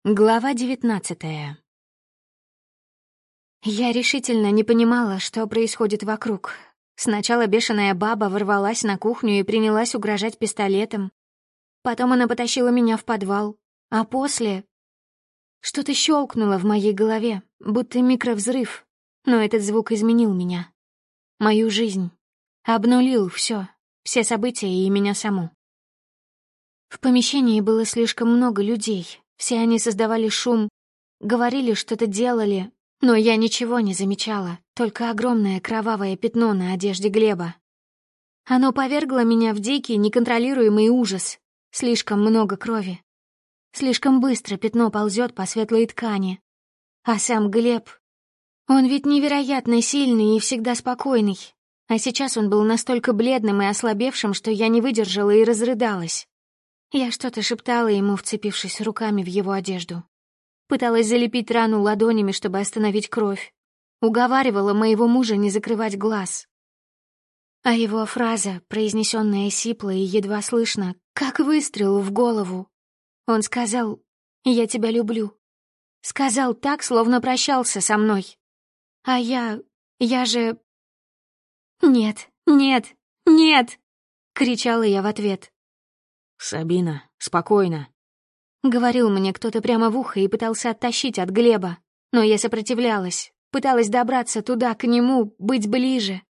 Глава 19. Я решительно не понимала, что происходит вокруг. Сначала бешеная баба ворвалась на кухню и принялась угрожать пистолетом. Потом она потащила меня в подвал. А после... Что-то щелкнуло в моей голове, будто микровзрыв. Но этот звук изменил меня. Мою жизнь. Обнулил все события и меня саму. В помещении было слишком много людей. Все они создавали шум, говорили, что-то делали, но я ничего не замечала, только огромное кровавое пятно на одежде Глеба. Оно повергло меня в дикий, неконтролируемый ужас. Слишком много крови. Слишком быстро пятно ползет по светлой ткани. А сам Глеб... Он ведь невероятно сильный и всегда спокойный. А сейчас он был настолько бледным и ослабевшим, что я не выдержала и разрыдалась. Я что-то шептала ему, вцепившись руками в его одежду. Пыталась залепить рану ладонями, чтобы остановить кровь. Уговаривала моего мужа не закрывать глаз. А его фраза, произнесенная сипло и едва слышно, как выстрел в голову. Он сказал: «Я тебя люблю». Сказал так, словно прощался со мной. А я же... «Нет, нет, нет!» — кричала я в ответ. «Сабина, спокойно», — говорил мне кто-то прямо в ухо и пытался оттащить от Глеба. Но я сопротивлялась, пыталась добраться туда, к нему, быть ближе.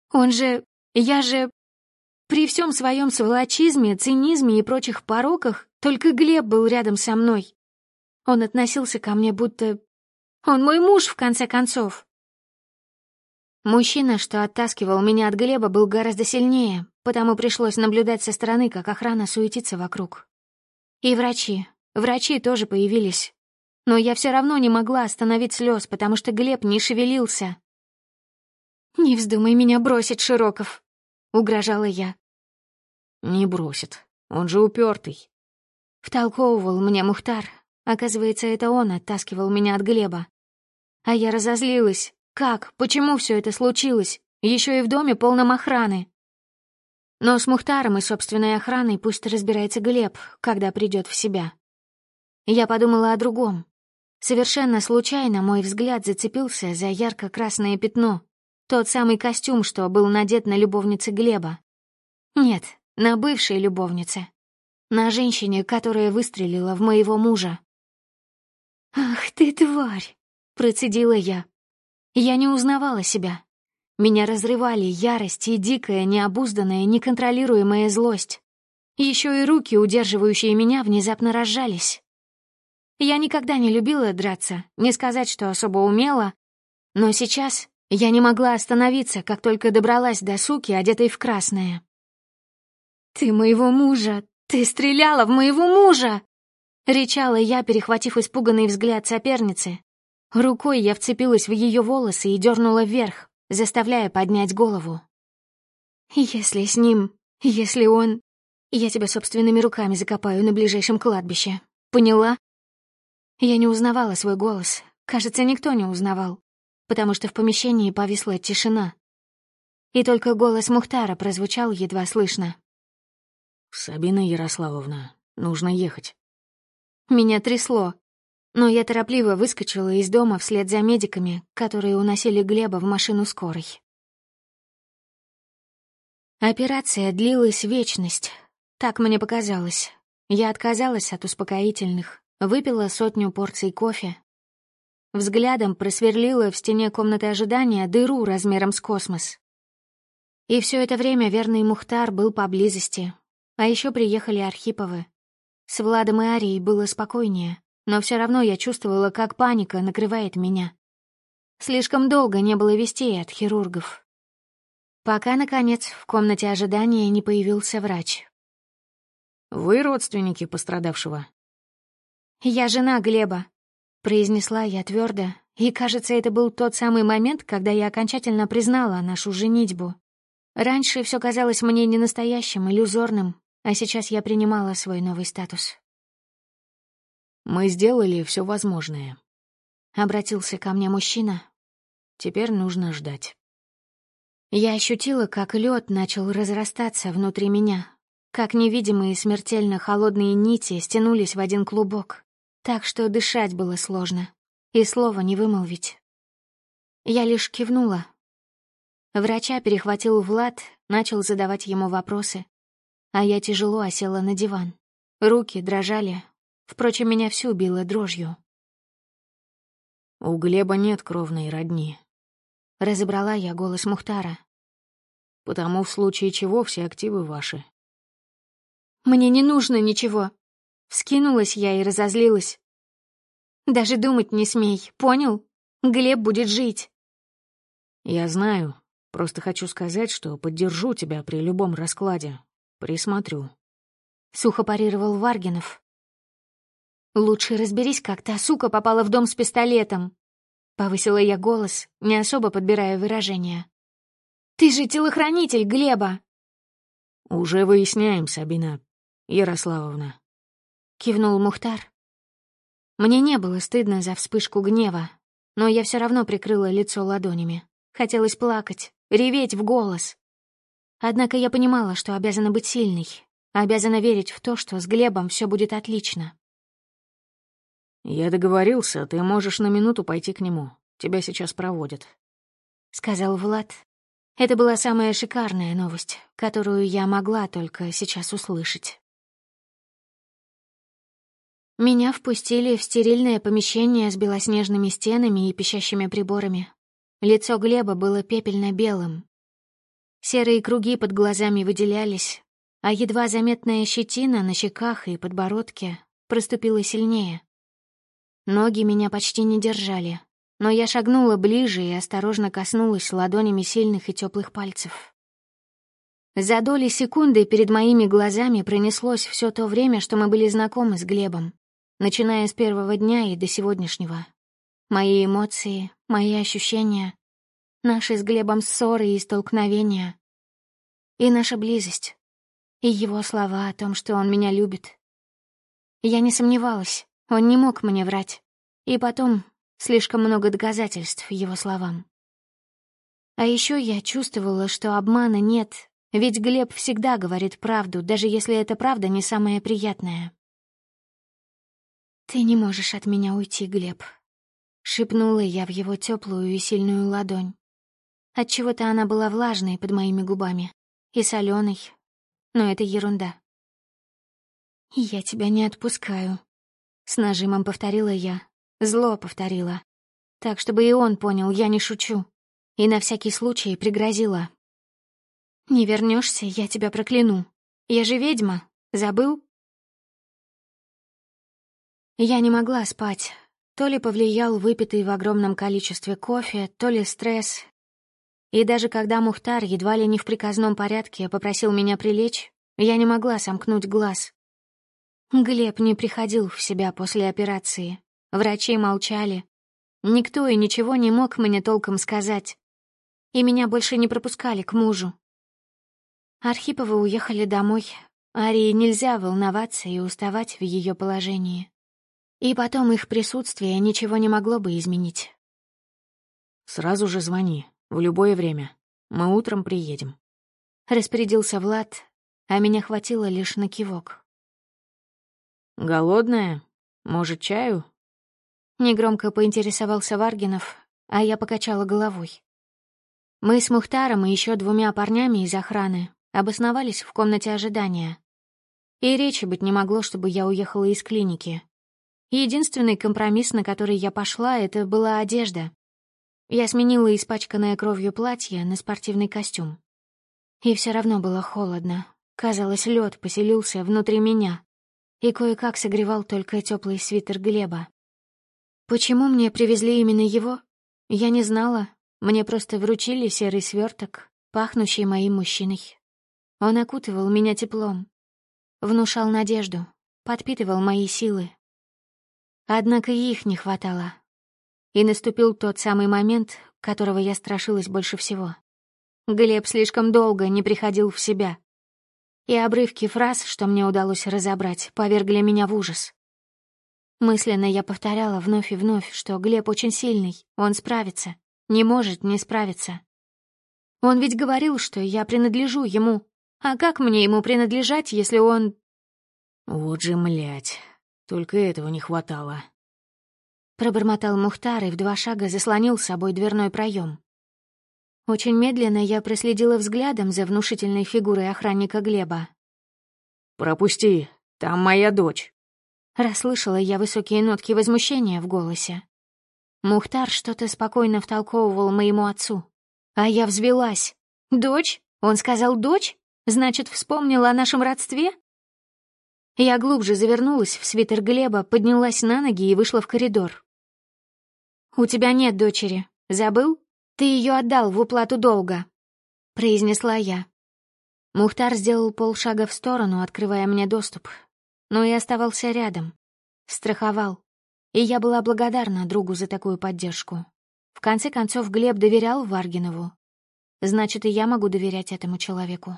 Я же... При всем своем сволочизме, цинизме и прочих пороках только Глеб был рядом со мной. Он относился ко мне будто... Он мой муж, в конце концов. Мужчина, что оттаскивал меня от Глеба, был гораздо сильнее, потому пришлось наблюдать со стороны, как охрана суетится вокруг. И врачи тоже появились. Но я все равно не могла остановить слез, потому что Глеб не шевелился. «Не вздумай меня бросить, Широков», — угрожала я. «Не бросит, он же упертый», — втолковывал мне Мухтар. Оказывается, это он оттаскивал меня от Глеба. А я разозлилась. Как? Почему все это случилось? Еще и в доме полном охраны. Но с Мухтаром и собственной охраной пусть разбирается Глеб, когда придет в себя. Я подумала о другом. Совершенно случайно мой взгляд зацепился за ярко-красное пятно. Тот самый костюм, что был надет на любовнице Глеба. Нет, на бывшей любовнице. На женщине, которая выстрелила в моего мужа. «Ах ты, тварь!» — процедила я. Я не узнавала себя. Меня разрывали ярость и дикая, необузданная, неконтролируемая злость. Еще и руки, удерживающие меня, внезапно разжались. Я никогда не любила драться, не сказать, что особо умела, но сейчас я не могла остановиться, как только добралась до суки, одетой в красное. «Ты моего мужа! Ты стреляла в моего мужа!» — рычала я, перехватив испуганный взгляд соперницы. Рукой я вцепилась в ее волосы и дернула вверх, заставляя поднять голову. Если он... Я тебя собственными руками закопаю на ближайшем кладбище. Поняла?» Я не узнавала свой голос. Кажется, никто не узнавал, потому что в помещении повисла тишина. И только голос Мухтара прозвучал едва слышно. «Сабина Ярославовна, нужно ехать». Меня трясло. Но я торопливо выскочила из дома вслед за медиками, которые уносили Глеба в машину скорой. Операция длилась вечность. Так мне показалось. Я отказалась от успокоительных, выпила 100 порций кофе. Взглядом просверлила в стене комнаты ожидания дыру размером с космос. И все это время верный Мухтар был поблизости. А еще приехали Архиповы. С Владом и Арией было спокойнее. Но все равно я чувствовала, как паника накрывает меня. Слишком долго не было вестей от хирургов. Пока, наконец, в комнате ожидания не появился врач. «Вы родственники пострадавшего?» «Я жена Глеба», — произнесла я твердо, и, кажется, это был тот самый момент, когда я окончательно признала нашу женитьбу. Раньше все казалось мне ненастоящим, иллюзорным, а сейчас я принимала свой новый статус. «Мы сделали все возможное», — обратился ко мне мужчина. «Теперь нужно ждать». Я ощутила, как лед начал разрастаться внутри меня, как невидимые смертельно холодные нити стянулись в один клубок, так что дышать было сложно, и слова не вымолвить. Я лишь кивнула. Врача перехватил Влад, начал задавать ему вопросы, а я тяжело осела на диван. Руки дрожали, впрочем, меня всю било дрожью. «У Глеба нет кровной родни», — разобрала я голос Мухтара. «потому в случае чего все активы ваши». «Мне не нужно ничего». Вскинулась я и разозлилась. «Даже думать не смей, понял? Глеб будет жить». «Я знаю. Просто хочу сказать, что поддержу тебя при любом раскладе. Присмотрю». Сухо парировал Варгинов. «Лучше разберись, как та сука попала в дом с пистолетом». Повысила я голос, не особо подбирая выражения. «Ты же телохранитель Глеба!» «Уже выясняем, Сабина Ярославовна», — кивнул Мухтар. Мне не было стыдно за вспышку гнева, но я все равно прикрыла лицо ладонями. Хотелось плакать, реветь в голос. Однако я понимала, что обязана быть сильной, обязана верить в то, что с Глебом все будет отлично. «Я договорился, ты можешь на минуту пойти к нему. Тебя сейчас проводят», — сказал Влад. Это была самая шикарная новость, которую я могла только сейчас услышать. Меня впустили в стерильное помещение с белоснежными стенами и пищащими приборами. Лицо Глеба было пепельно-белым. Серые круги под глазами выделялись, а едва заметная щетина на щеках и подбородке проступила сильнее. Ноги меня почти не держали, но я шагнула ближе и осторожно коснулась ладонями сильных и теплых пальцев. За доли секунды перед моими глазами пронеслось все то время, что мы были знакомы с Глебом, начиная с первого дня и до сегодняшнего. Мои эмоции, мои ощущения, наши с Глебом ссоры и столкновения, и наша близость, и его слова о том, что он меня любит. Я не сомневалась, он не мог мне врать, и потом слишком много доказательств его словам. А еще я чувствовала, что обмана нет, ведь Глеб всегда говорит правду, даже если эта правда не самая приятная. «Ты не можешь от меня уйти, Глеб», — шепнула я в его теплую и сильную ладонь. Отчего-то она была влажной под моими губами и соленой, но это ерунда. «Я тебя не отпускаю», — с нажимом повторила я, зло повторила, так, чтобы и он понял, я не шучу, и на всякий случай пригрозила. «Не вернешься, я тебя прокляну. Я же ведьма, забыл?» Я не могла спать. То ли повлиял выпитый в огромном количестве кофе, то ли стресс. И даже когда Мухтар едва ли не в приказном порядке попросил меня прилечь, я не могла сомкнуть глаз. Глеб не приходил в себя после операции. Врачи молчали. Никто и ничего не мог мне толком сказать. И меня больше не пропускали к мужу. Архиповы уехали домой. Арии нельзя волноваться и уставать в ее положении. И потом их присутствие ничего не могло бы изменить. «Сразу же звони, в любое время. Мы утром приедем», — распорядился Влад, а меня хватило лишь на кивок. «Голодная? Может, чаю?» Негромко поинтересовался Варгинов, а я покачала головой. Мы с Мухтаром и еще 2 парнями из охраны обосновались в комнате ожидания. И речи быть не могло, чтобы я уехала из клиники. Единственный компромисс, на который я пошла, это была одежда. Я сменила испачканное кровью платье на спортивный костюм. И все равно было холодно. Казалось, лед поселился внутри меня. И кое-как согревал только теплый свитер Глеба. Почему мне привезли именно его? Я не знала. Мне просто вручили серый сверток, пахнущий моим мужчиной. Он окутывал меня теплом, внушал надежду, подпитывал мои силы. Однако их не хватало. И наступил тот самый момент, которого я страшилась больше всего. Глеб слишком долго не приходил в себя. И обрывки фраз, что мне удалось разобрать, повергли меня в ужас. Мысленно я повторяла вновь и вновь, что Глеб очень сильный, он справится, не может не справиться. Он ведь говорил, что я принадлежу ему. А как мне ему принадлежать, если он... Вот же, млять. Только этого не хватало. Пробормотал Мухтар и в 2 шага заслонил с собой дверной проем. Очень медленно я проследила взглядом за внушительной фигурой охранника Глеба. «Пропусти, там моя дочь». Расслышала я высокие нотки возмущения в голосе. Мухтар что-то спокойно втолковывал моему отцу. А я взвелась. «Дочь? Он сказал, дочь? Значит, вспомнила о нашем родстве?» Я глубже завернулась в свитер Глеба, поднялась на ноги и вышла в коридор. «У тебя нет дочери. Забыл? Ты ее отдал в уплату долга», — произнесла я. Мухтар сделал полшага в сторону, открывая мне доступ, но и оставался рядом. Страховал. И я была благодарна другу за такую поддержку. В конце концов, Глеб доверял Варгинову. Значит, и я могу доверять этому человеку.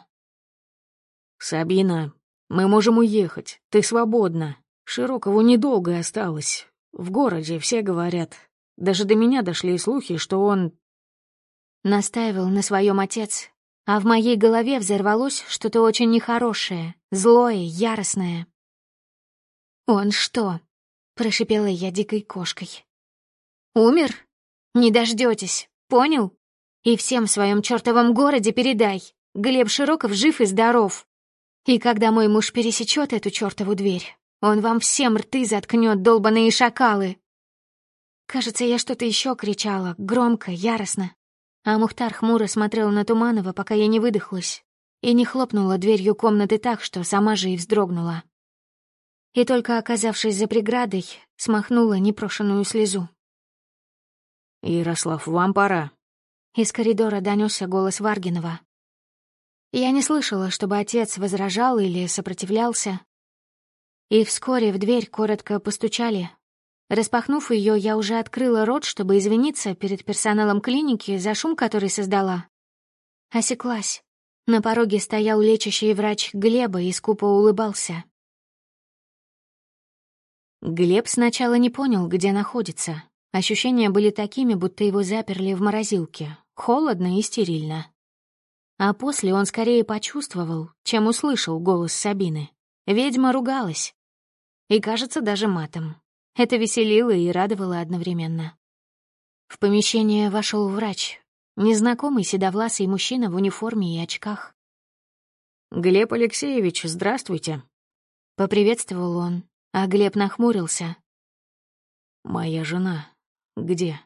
«Сабина, мы можем уехать. Ты свободна. Широкову недолго осталось. В городе все говорят. Даже до меня дошли слухи, что он...» Настаивал на своем отец, а в моей голове взорвалось что-то очень нехорошее, злое, яростное. «Он что?» — прошипела я дикой кошкой. «Умер? Не дождётесь, понял? И всем в своем чёртовом городе передай. Глеб Широков жив и здоров. И когда мой муж пересечет эту чёртову дверь, он вам всем рты заткнет, долбаные шакалы». Кажется, я что-то еще кричала, громко, яростно. А Мухтар хмуро смотрел на Туманова, пока я не выдохлась, и не хлопнула дверью комнаты так, что сама же и вздрогнула. И только оказавшись за преградой, смахнула непрошенную слезу. «Ярослав, вам пора». Из коридора донесся голос Варгинова. Я не слышала, чтобы отец возражал или сопротивлялся. И вскоре в дверь коротко постучали. Распахнув ее, я уже открыла рот, чтобы извиниться перед персоналом клиники за шум, который создала. Осеклась. На пороге стоял лечащий врач Глеба и скупо улыбался. Глеб сначала не понял, где находится. Ощущения были такими, будто его заперли в морозилке. Холодно и стерильно. А после он скорее почувствовал, чем услышал голос Сабины. Ведьма ругалась. И, кажется, даже матом. Это веселило и радовало одновременно. В помещение вошел врач, незнакомый седовласый мужчина в униформе и очках. «Глеб Алексеевич, здравствуйте», — поприветствовал он, а Глеб нахмурился. «Моя жена где?»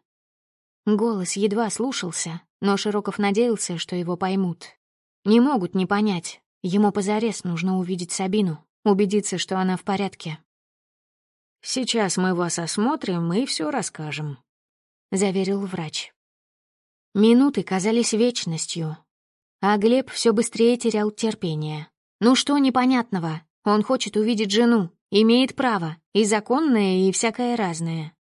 Голос едва слушался, но Широков надеялся, что его поймут. Не могут не понять. Ему позарез нужно увидеть Сабину, убедиться, что она в порядке. «Сейчас мы вас осмотрим и все расскажем», — заверил врач. Минуты казались вечностью, а Глеб все быстрее терял терпение. Ну что непонятного? Он хочет увидеть жену, имеет право, и законное, и всякое разное.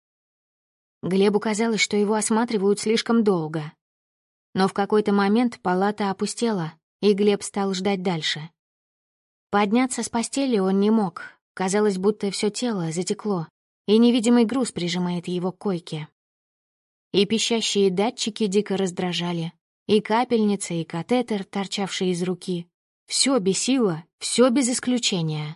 Глебу казалось, что его осматривают слишком долго. Но в какой-то момент палата опустела, и Глеб стал ждать дальше. Подняться с постели он не мог. Казалось, будто все тело затекло, и невидимый груз прижимает его к койке. И пищащие датчики дико раздражали, и капельница, и катетер, торчавший из руки. Все бесило, все без исключения.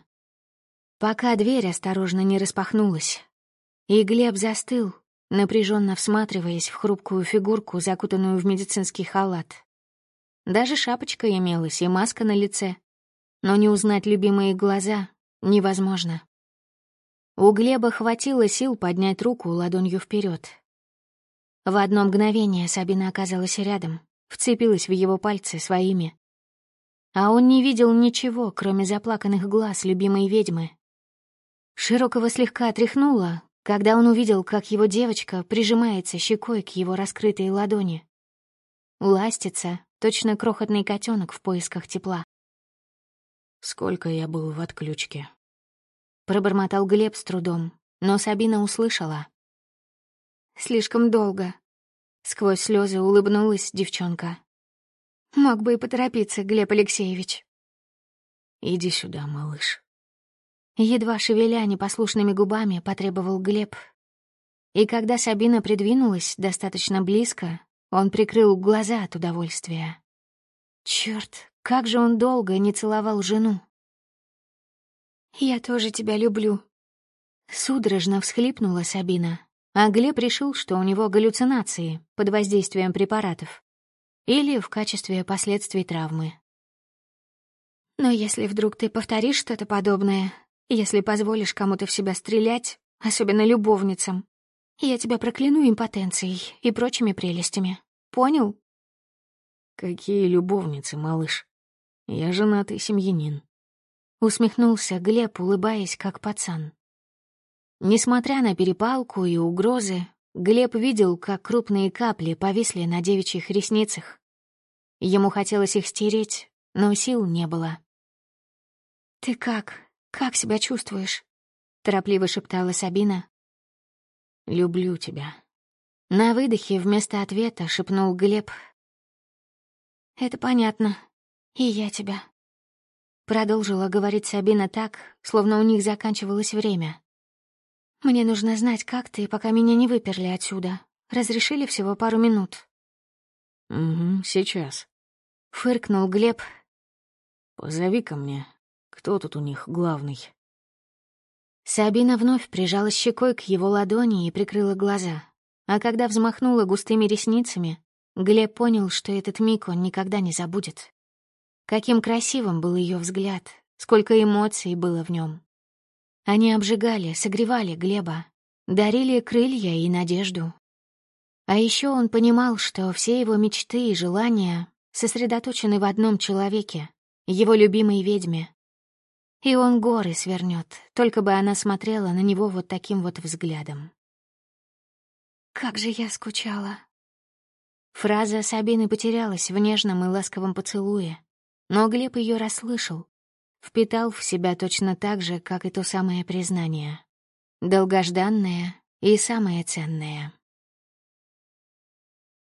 Пока дверь осторожно не распахнулась. И Глеб застыл, напряженно всматриваясь в хрупкую фигурку, закутанную в медицинский халат. Даже шапочка имелась и маска на лице, но не узнать любимые глаза невозможно. У Глеба хватило сил поднять руку ладонью вперед. В одно мгновение Сабина оказалась рядом, вцепилась в его пальцы своими. А он не видел ничего, кроме заплаканных глаз любимой ведьмы. Широкого слегка отряхнуло, когда он увидел, как его девочка прижимается щекой к его раскрытой ладони. Ластится, точно крохотный котенок в поисках тепла. «Сколько я был в отключке?» Пробормотал Глеб с трудом, но Сабина услышала. «Слишком долго». Сквозь слезы улыбнулась девчонка. «Мог бы и поторопиться, Глеб Алексеевич». «Иди сюда, малыш». Едва шевеля непослушными губами, потребовал Глеб. И когда Сабина придвинулась достаточно близко, он прикрыл глаза от удовольствия. Чёрт, как же он долго не целовал жену. «Я тоже тебя люблю», Судорожно всхлипнула Сабина, а Глеб решил, что у него галлюцинации под воздействием препаратов или в качестве последствий травмы. «Но если вдруг ты повторишь что-то подобное, если позволишь кому-то в себя стрелять, особенно любовницам, я тебя прокляну импотенцией и прочими прелестями. Понял?» «Какие любовницы, малыш? Я женатый семьянин», — усмехнулся Глеб, улыбаясь, как пацан. Несмотря на перепалку и угрозы, Глеб видел, как крупные капли повисли на девичьих ресницах. Ему хотелось их стереть, но сил не было. «Ты как? Как себя чувствуешь?» — торопливо шептала Сабина. «Люблю тебя». На выдохе вместо ответа шепнул Глеб. «Это понятно. И я тебя». Продолжила говорить Сабина так, словно у них заканчивалось время. «Мне нужно знать, как ты, пока меня не выперли отсюда. Разрешили всего пару минут». «Угу, сейчас». Фыркнул Глеб. «Позови ко мне. Кто тут у них главный?» Сабина вновь прижала щекой к его ладони и прикрыла глаза. А когда взмахнула густыми ресницами, Глеб понял, что этот миг он никогда не забудет. Каким красивым был ее взгляд, сколько эмоций было в нем. Они обжигали, согревали Глеба, дарили крылья и надежду. А еще он понимал, что все его мечты и желания сосредоточены в одном человеке, его любимой ведьме. И он горы свернет, только бы она смотрела на него вот таким вот взглядом. «Как же я скучала!» Фраза Сабины потерялась в нежном и ласковом поцелуе, но Глеб ее расслышал, впитал в себя точно так же, как и то самое признание. Долгожданное и самое ценное.